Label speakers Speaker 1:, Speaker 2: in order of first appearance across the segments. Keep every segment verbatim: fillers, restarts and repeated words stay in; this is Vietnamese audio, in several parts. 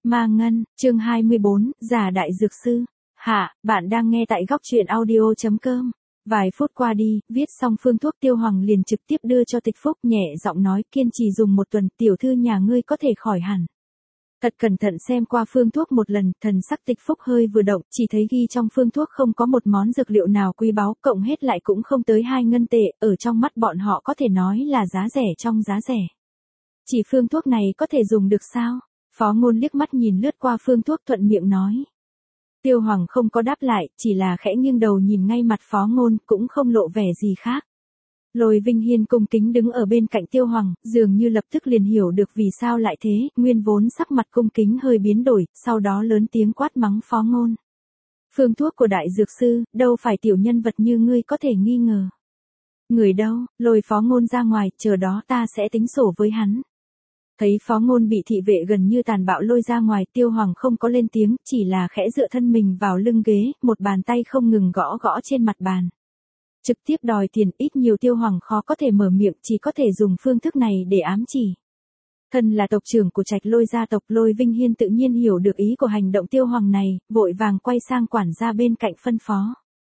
Speaker 1: Ma Ngân, chương hai mươi bốn, Giả Đại Dược Sư. Hạ, bạn đang nghe tại góc truyện audio chấm com. Vài phút qua đi, viết xong phương thuốc Tiêu Hoàng liền trực tiếp đưa cho Tịch Phúc, nhẹ giọng nói, kiên trì dùng một tuần, tiểu thư nhà ngươi có thể khỏi hẳn. Thật cẩn thận xem qua phương thuốc một lần, thần sắc Tịch Phúc hơi vừa động, chỉ thấy ghi trong phương thuốc không có một món dược liệu nào quý báu, cộng hết lại cũng không tới hai ngân tệ, ở trong mắt bọn họ có thể nói là giá rẻ trong giá rẻ. Chỉ phương thuốc này có thể dùng được sao? Phó Ngôn liếc mắt nhìn lướt qua phương thuốc thuận miệng nói. Tiêu Hoàng không có đáp lại, chỉ là khẽ nghiêng đầu nhìn ngay mặt Phó Ngôn, cũng không lộ vẻ gì khác. Lôi Vinh Hiên cung kính đứng ở bên cạnh Tiêu Hoàng, dường như lập tức liền hiểu được vì sao lại thế, nguyên vốn sắc mặt cung kính hơi biến đổi, sau đó lớn tiếng quát mắng Phó Ngôn. Phương thuốc của đại dược sư, đâu phải tiểu nhân vật như ngươi có thể nghi ngờ. Người đâu, lôi Phó Ngôn ra ngoài, chờ đó ta sẽ tính sổ với hắn. Thấy Phó Ngôn bị thị vệ gần như tàn bạo lôi ra ngoài, Tiêu Hoàng không có lên tiếng, chỉ là khẽ dựa thân mình vào lưng ghế, một bàn tay không ngừng gõ gõ trên mặt bàn. Trực tiếp đòi tiền, ít nhiều Tiêu Hoàng khó có thể mở miệng, chỉ có thể dùng phương thức này để ám chỉ. Thân là tộc trưởng của Trạch Lôi gia tộc, Lôi Vinh Hiên tự nhiên hiểu được ý của hành động Tiêu Hoàng này, vội vàng quay sang quản gia bên cạnh phân phó.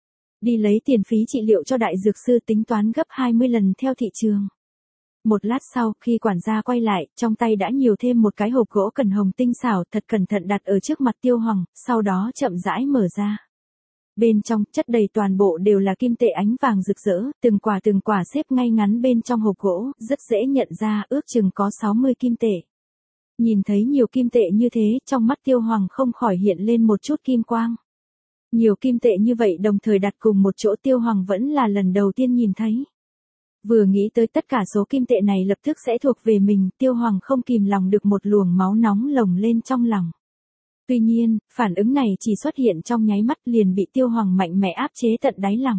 Speaker 1: Đi lấy tiền phí trị liệu cho đại dược sư, tính toán gấp hai mươi lần theo thị trường. Một lát sau, khi quản gia quay lại, trong tay đã nhiều thêm một cái hộp gỗ cần hồng tinh xảo, thật cẩn thận đặt ở trước mặt Tiêu Hoàng, sau đó chậm rãi mở ra. Bên trong, chất đầy toàn bộ đều là kim tệ ánh vàng rực rỡ, từng quả từng quả xếp ngay ngắn bên trong hộp gỗ, rất dễ nhận ra, ước chừng có sáu mươi kim tệ. Nhìn thấy nhiều kim tệ như thế, trong mắt Tiêu Hoàng không khỏi hiện lên một chút kim quang. Nhiều kim tệ như vậy đồng thời đặt cùng một chỗ, Tiêu Hoàng vẫn là lần đầu tiên nhìn thấy. Vừa nghĩ tới tất cả số kim tệ này lập tức sẽ thuộc về mình, Tiêu Hoàng không kìm lòng được một luồng máu nóng lồng lên trong lòng. Tuy nhiên, phản ứng này chỉ xuất hiện trong nháy mắt liền bị Tiêu Hoàng mạnh mẽ áp chế tận đáy lòng.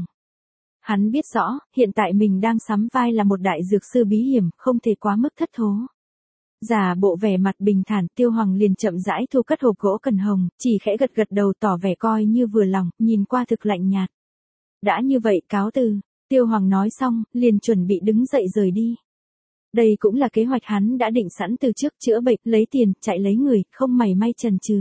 Speaker 1: Hắn biết rõ, hiện tại mình đang sắm vai là một đại dược sư bí hiểm, không thể quá mức thất thố. Giả bộ vẻ mặt bình thản, Tiêu Hoàng liền chậm rãi thu cất hộp gỗ cần hồng, chỉ khẽ gật gật đầu tỏ vẻ coi như vừa lòng, nhìn qua thực lạnh nhạt. Đã như vậy, cáo từ. Tiêu Hoàng nói xong, liền chuẩn bị đứng dậy rời đi. Đây cũng là kế hoạch hắn đã định sẵn từ trước, chữa bệnh, lấy tiền, chạy lấy người, không mảy may chần chừ.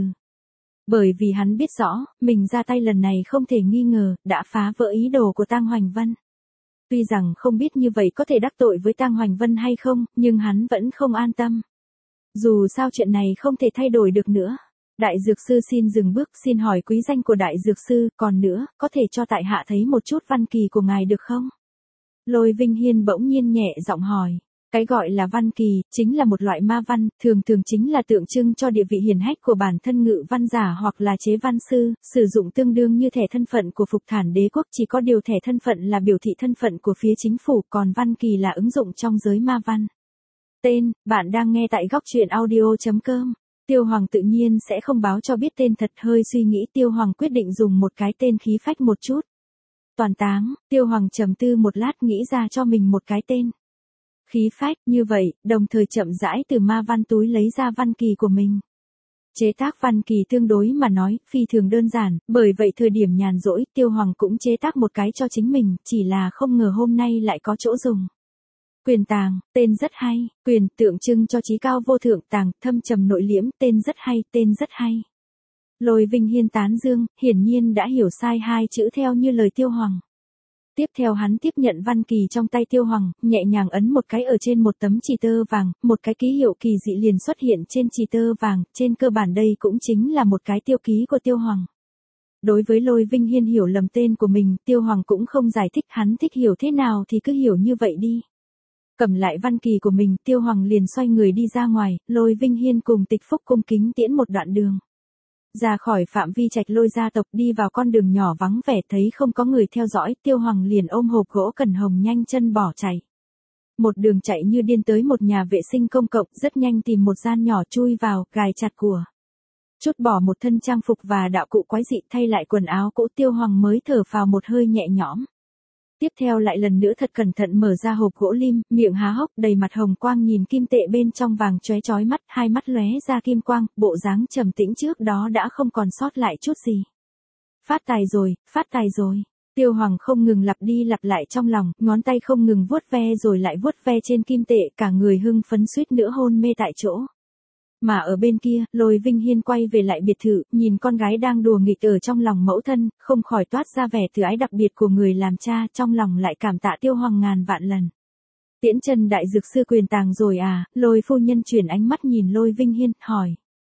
Speaker 1: Bởi vì hắn biết rõ, mình ra tay lần này không thể nghi ngờ, đã phá vỡ ý đồ của Tang Hoành Vân. Tuy rằng không biết như vậy có thể đắc tội với Tang Hoành Vân hay không, nhưng hắn vẫn không an tâm. Dù sao chuyện này không thể thay đổi được nữa. Đại dược sư xin dừng bước, xin hỏi quý danh của đại dược sư, còn nữa, có thể cho tại hạ thấy một chút văn kỳ của ngài được không? Lôi Vinh Hiên bỗng nhiên nhẹ giọng hỏi. Cái gọi là văn kỳ, chính là một loại ma văn, thường thường chính là tượng trưng cho địa vị hiển hách của bản thân ngự văn giả hoặc là chế văn sư, sử dụng tương đương như thẻ thân phận của Phục Thản Đế quốc, chỉ có điều thẻ thân phận là biểu thị thân phận của phía chính phủ, còn văn kỳ là ứng dụng trong giới ma văn. Tên, bạn đang nghe tại góc truyện audio chấm com. Tiêu Hoàng tự nhiên sẽ không báo cho biết tên thật, hơi suy nghĩ Tiêu Hoàng quyết định dùng một cái tên khí phách một chút. Toàn táng, Tiêu Hoàng trầm tư một lát nghĩ ra cho mình một cái tên. Khí phách, như vậy, đồng thời chậm rãi từ ma văn túi lấy ra văn kỳ của mình. Chế tác văn kỳ tương đối mà nói, phi thường đơn giản, bởi vậy thời điểm nhàn rỗi, Tiêu Hoàng cũng chế tác một cái cho chính mình, chỉ là không ngờ hôm nay lại có chỗ dùng. Quyền tàng, tên rất hay, quyền tượng trưng cho trí cao vô thượng, tàng, thâm trầm nội liễm, tên rất hay, tên rất hay. Lôi Vinh Hiên tán dương, hiển nhiên đã hiểu sai hai chữ theo như lời Tiêu Hoàng. Tiếp theo hắn tiếp nhận văn kỳ trong tay Tiêu Hoàng, nhẹ nhàng ấn một cái ở trên một tấm chì tơ vàng, một cái ký hiệu kỳ dị liền xuất hiện trên chì tơ vàng, trên cơ bản đây cũng chính là một cái tiêu ký của Tiêu Hoàng. Đối với Lôi Vinh Hiên hiểu lầm tên của mình, Tiêu Hoàng cũng không giải thích, hắn thích hiểu thế nào thì cứ hiểu như vậy đi. Cầm lại văn kỳ của mình, Tiêu Hoàng liền xoay người đi ra ngoài, Lôi Vinh Hiên cùng Tịch Phúc cung kính tiễn một đoạn đường. Ra khỏi phạm vi Trạch Lôi gia tộc, đi vào con đường nhỏ vắng vẻ, thấy không có người theo dõi, Tiêu Hoàng liền ôm hộp gỗ cần hồng nhanh chân bỏ chạy. Một đường chạy như điên tới một nhà vệ sinh công cộng, rất nhanh tìm một gian nhỏ chui vào, gài chặt của. Chút bỏ một thân trang phục và đạo cụ quái dị, thay lại quần áo cũ, Tiêu Hoàng mới thở phào một hơi nhẹ nhõm. Tiếp theo lại lần nữa thật cẩn thận mở ra hộp gỗ lim, miệng há hốc, đầy mặt hồng quang nhìn kim tệ bên trong vàng chóe chói mắt, hai mắt lóe ra kim quang, bộ dáng trầm tĩnh trước đó đã không còn sót lại chút gì. Phát tài rồi, phát tài rồi. Tiêu Hoàng không ngừng lặp đi lặp lại trong lòng, ngón tay không ngừng vuốt ve rồi lại vuốt ve trên kim tệ, cả người hưng phấn suýt nữa hôn mê tại chỗ. Mà ở bên kia, Lôi Vinh Hiên quay về lại biệt thự, nhìn con gái đang đùa nghịch ở trong lòng mẫu thân, không khỏi toát ra vẻ từ ái đặc biệt của người làm cha, trong lòng lại cảm tạ Tiêu Hoàng ngàn vạn lần. Tiễn Trần đại dược sư Quyền Tàng rồi à? Lôi phu nhân chuyển ánh mắt nhìn Lôi Vinh Hiên, hỏi.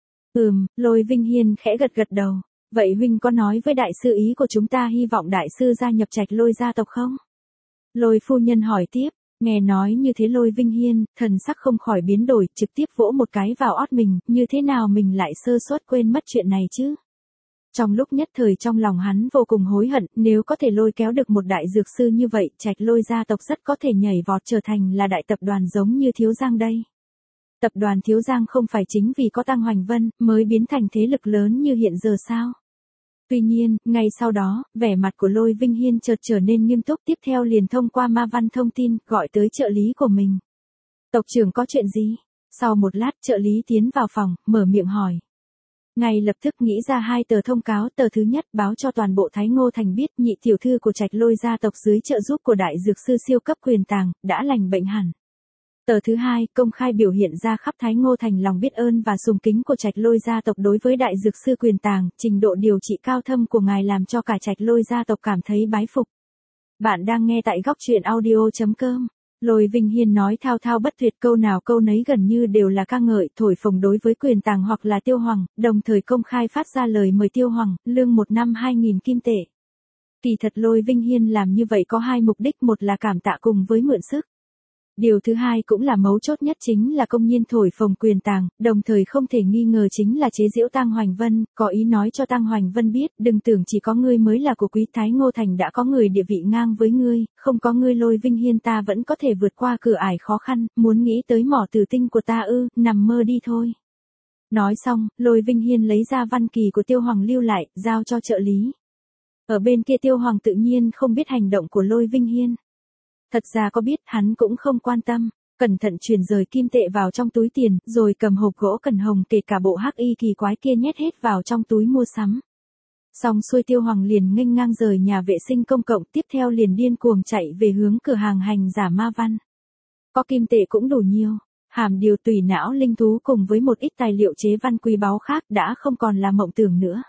Speaker 1: Ừm, Lôi Vinh Hiên khẽ gật gật đầu. Vậy huynh có nói với đại sư ý của chúng ta hy vọng đại sư gia nhập Trạch Lôi gia tộc không? Lôi phu nhân hỏi tiếp. Nghe nói như thế Lôi Vinh Hiên, thần sắc không khỏi biến đổi, trực tiếp vỗ một cái vào ót mình, như thế nào mình lại sơ suất quên mất chuyện này chứ? Trong lúc nhất thời trong lòng hắn vô cùng hối hận, nếu có thể lôi kéo được một đại dược sư như vậy, Trạch Lôi gia tộc rất có thể nhảy vọt trở thành là đại tập đoàn giống như Thiếu Giang đây. Tập đoàn Thiếu Giang không phải chính vì có Tăng Hoành Vân, mới biến thành thế lực lớn như hiện giờ sao? Tuy nhiên, ngay sau đó, vẻ mặt của Lôi Vinh Hiên chợt trở nên nghiêm túc, tiếp theo liền thông qua ma văn thông tin, gọi tới trợ lý của mình. Tộc trưởng có chuyện gì? Sau một lát trợ lý tiến vào phòng, mở miệng hỏi. Ngay lập tức nghĩ ra hai tờ thông cáo, tờ thứ nhất báo cho toàn bộ Thái Ngô Thành biết nhị tiểu thư của Trạch Lôi gia tộc dưới trợ giúp của đại dược sư siêu cấp Quyền Tàng, đã lành bệnh hẳn. Tờ thứ hai, công khai biểu hiện ra khắp Thái Ngô Thành lòng biết ơn và sùng kính của Trạch Lôi gia tộc đối với đại dược sư Quyền Tàng, trình độ điều trị cao thâm của ngài làm cho cả Trạch Lôi gia tộc cảm thấy bái phục. Bạn đang nghe tại góc truyện audio chấm com. Lôi Vinh Hiên nói thao thao bất tuyệt, câu nào câu nấy gần như đều là ca ngợi, thổi phồng đối với Quyền Tàng hoặc là Tiêu Hoàng, đồng thời công khai phát ra lời mời Tiêu Hoàng, lương một năm hai nghìn kim tệ. Kỳ thật Lôi Vinh Hiên làm như vậy có hai mục đích, một là cảm tạ cùng với mượn sức. Điều thứ hai cũng là mấu chốt nhất chính là công nhiên thổi phồng Quyền Tàng, đồng thời không thể nghi ngờ chính là chế giễu Tăng Hoành Vân, có ý nói cho Tăng Hoành Vân biết, đừng tưởng chỉ có ngươi mới là của quý Thái Ngô Thành đã có người địa vị ngang với ngươi, không có ngươi Lôi Vinh Hiên ta vẫn có thể vượt qua cửa ải khó khăn, muốn nghĩ tới mỏ tử tinh của ta ư, nằm mơ đi thôi. Nói xong, Lôi Vinh Hiên lấy ra văn kỳ của Tiêu Hoàng lưu lại, giao cho trợ lý. Ở bên kia Tiêu Hoàng tự nhiên không biết hành động của Lôi Vinh Hiên. Thật ra có biết hắn cũng không quan tâm, cẩn thận truyền rời kim tệ vào trong túi tiền, rồi cầm hộp gỗ cần hồng kể cả bộ hắc y kỳ quái kia nhét hết vào trong túi mua sắm. Xong xuôi Tiêu Hoàng liền nghênh ngang rời nhà vệ sinh công cộng, tiếp theo liền điên cuồng chạy về hướng cửa hàng hành giả ma văn. Có kim tệ cũng đủ nhiều, hàm điều tùy não linh thú cùng với một ít tài liệu chế văn quý báu khác đã không còn là mộng tưởng nữa.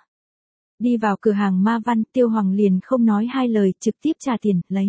Speaker 1: Đi vào cửa hàng ma văn, Tiêu Hoàng liền không nói hai lời, trực tiếp trả tiền, lấy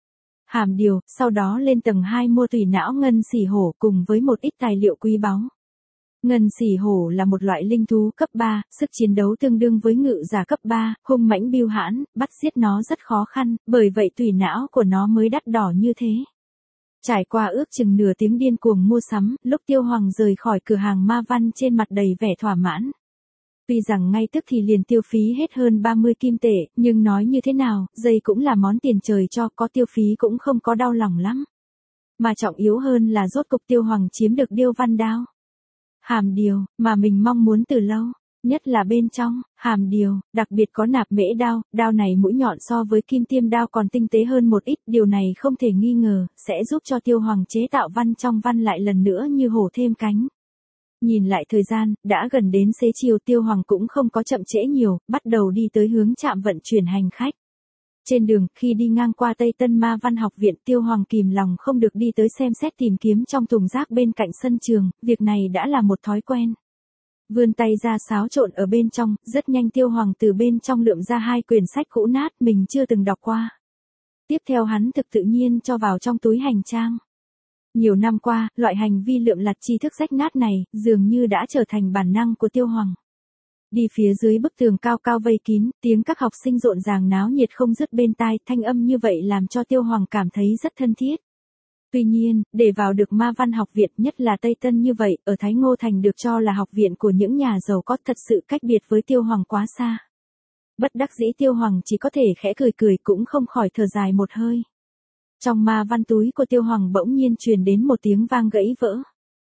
Speaker 1: hàm điều, sau đó lên tầng hai mua tùy não ngân xỉ hổ cùng với một ít tài liệu quý báu. Ngân xỉ hổ là một loại linh thú cấp ba, sức chiến đấu tương đương với ngự giả cấp ba, hung mãnh biêu hãn, bắt giết nó rất khó khăn, bởi vậy tùy não của nó mới đắt đỏ như thế. Trải qua ước chừng nửa tiếng điên cuồng mua sắm, lúc Tiêu Hoàng rời khỏi cửa hàng ma văn trên mặt đầy vẻ thỏa mãn. Tuy rằng ngay tức thì liền tiêu phí hết hơn ba mươi kim tệ, nhưng nói như thế nào, giày cũng là món tiền trời cho, có tiêu phí cũng không có đau lòng lắm. Mà trọng yếu hơn là rốt cục Tiêu Hoàng chiếm được điêu văn đao. Hàm điều, mà mình mong muốn từ lâu, nhất là bên trong, hàm điều, đặc biệt có nạp mễ đao, đao này mũi nhọn so với kim tiêm đao còn tinh tế hơn một ít, điều này không thể nghi ngờ, sẽ giúp cho Tiêu Hoàng chế tạo văn trong văn lại lần nữa như hổ thêm cánh. Nhìn lại thời gian, đã gần đến xế chiều, Tiêu Hoàng cũng không có chậm trễ nhiều, bắt đầu đi tới hướng trạm vận chuyển hành khách. Trên đường, khi đi ngang qua Tây Tân Ma Văn học viện, Tiêu Hoàng kìm lòng không được đi tới xem xét tìm kiếm trong thùng rác bên cạnh sân trường, việc này đã là một thói quen. Vươn tay ra xáo trộn ở bên trong, rất nhanh Tiêu Hoàng từ bên trong lượm ra hai quyển sách cũ nát mình chưa từng đọc qua. Tiếp theo hắn thực tự nhiên cho vào trong túi hành trang. Nhiều năm qua, loại hành vi lượm lặt tri thức rách nát này, dường như đã trở thành bản năng của Tiêu Hoàng. Đi phía dưới bức tường cao cao vây kín, tiếng các học sinh rộn ràng náo nhiệt không dứt bên tai, thanh âm như vậy làm cho Tiêu Hoàng cảm thấy rất thân thiết. Tuy nhiên, để vào được Ma Văn học viện, nhất là Tây Tân như vậy, ở Thái Ngô Thành được cho là học viện của những nhà giàu có, thật sự cách biệt với Tiêu Hoàng quá xa. Bất đắc dĩ Tiêu Hoàng chỉ có thể khẽ cười cười, cũng không khỏi thở dài một hơi. Trong ma văn túi của Tiêu Hoàng bỗng nhiên truyền đến một tiếng vang gãy vỡ.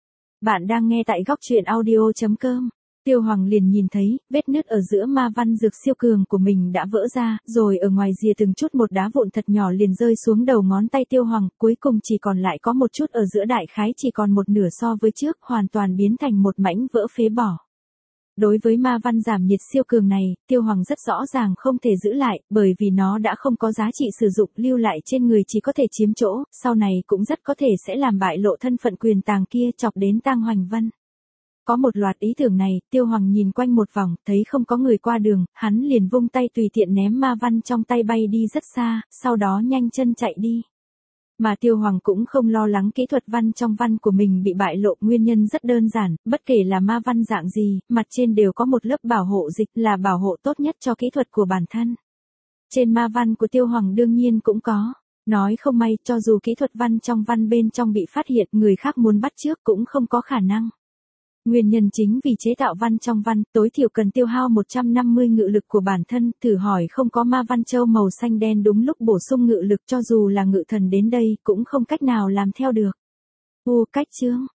Speaker 1: Bạn đang nghe tại góc truyện audio chấm com. Tiêu Hoàng liền nhìn thấy, vết nứt ở giữa ma văn dược siêu cường của mình đã vỡ ra, rồi ở ngoài rìa từng chút một đá vụn thật nhỏ liền rơi xuống đầu ngón tay Tiêu Hoàng, cuối cùng chỉ còn lại có một chút ở giữa, đại khái chỉ còn một nửa so với trước, hoàn toàn biến thành một mảnh vỡ phế bỏ. Đối với ma văn giảm nhiệt siêu cường này, Tiêu Hoàng rất rõ ràng không thể giữ lại, bởi vì nó đã không có giá trị sử dụng, lưu lại trên người chỉ có thể chiếm chỗ, sau này cũng rất có thể sẽ làm bại lộ thân phận Quyền Tàng kia, chọc đến Tăng Hoành Vân. Có một loạt ý tưởng này, Tiêu Hoàng nhìn quanh một vòng, thấy không có người qua đường, hắn liền vung tay tùy tiện ném ma văn trong tay bay đi rất xa, sau đó nhanh chân chạy đi. Mà Tiêu Hoàng cũng không lo lắng kỹ thuật văn trong văn của mình bị bại lộ, nguyên nhân rất đơn giản, bất kể là ma văn dạng gì, mặt trên đều có một lớp bảo hộ dịch là bảo hộ tốt nhất cho kỹ thuật của bản thân. Trên ma văn của Tiêu Hoàng đương nhiên cũng có. Nói không may, cho dù kỹ thuật văn trong văn bên trong bị phát hiện, người khác muốn bắt chước cũng không có khả năng. Nguyên nhân chính vì chế tạo văn trong văn, tối thiểu cần tiêu hao một trăm năm mươi ngự lực của bản thân, thử hỏi không có ma văn châu màu xanh đen đúng lúc bổ sung ngự lực cho dù là ngự thần đến đây cũng không cách nào làm theo được. U cách chương.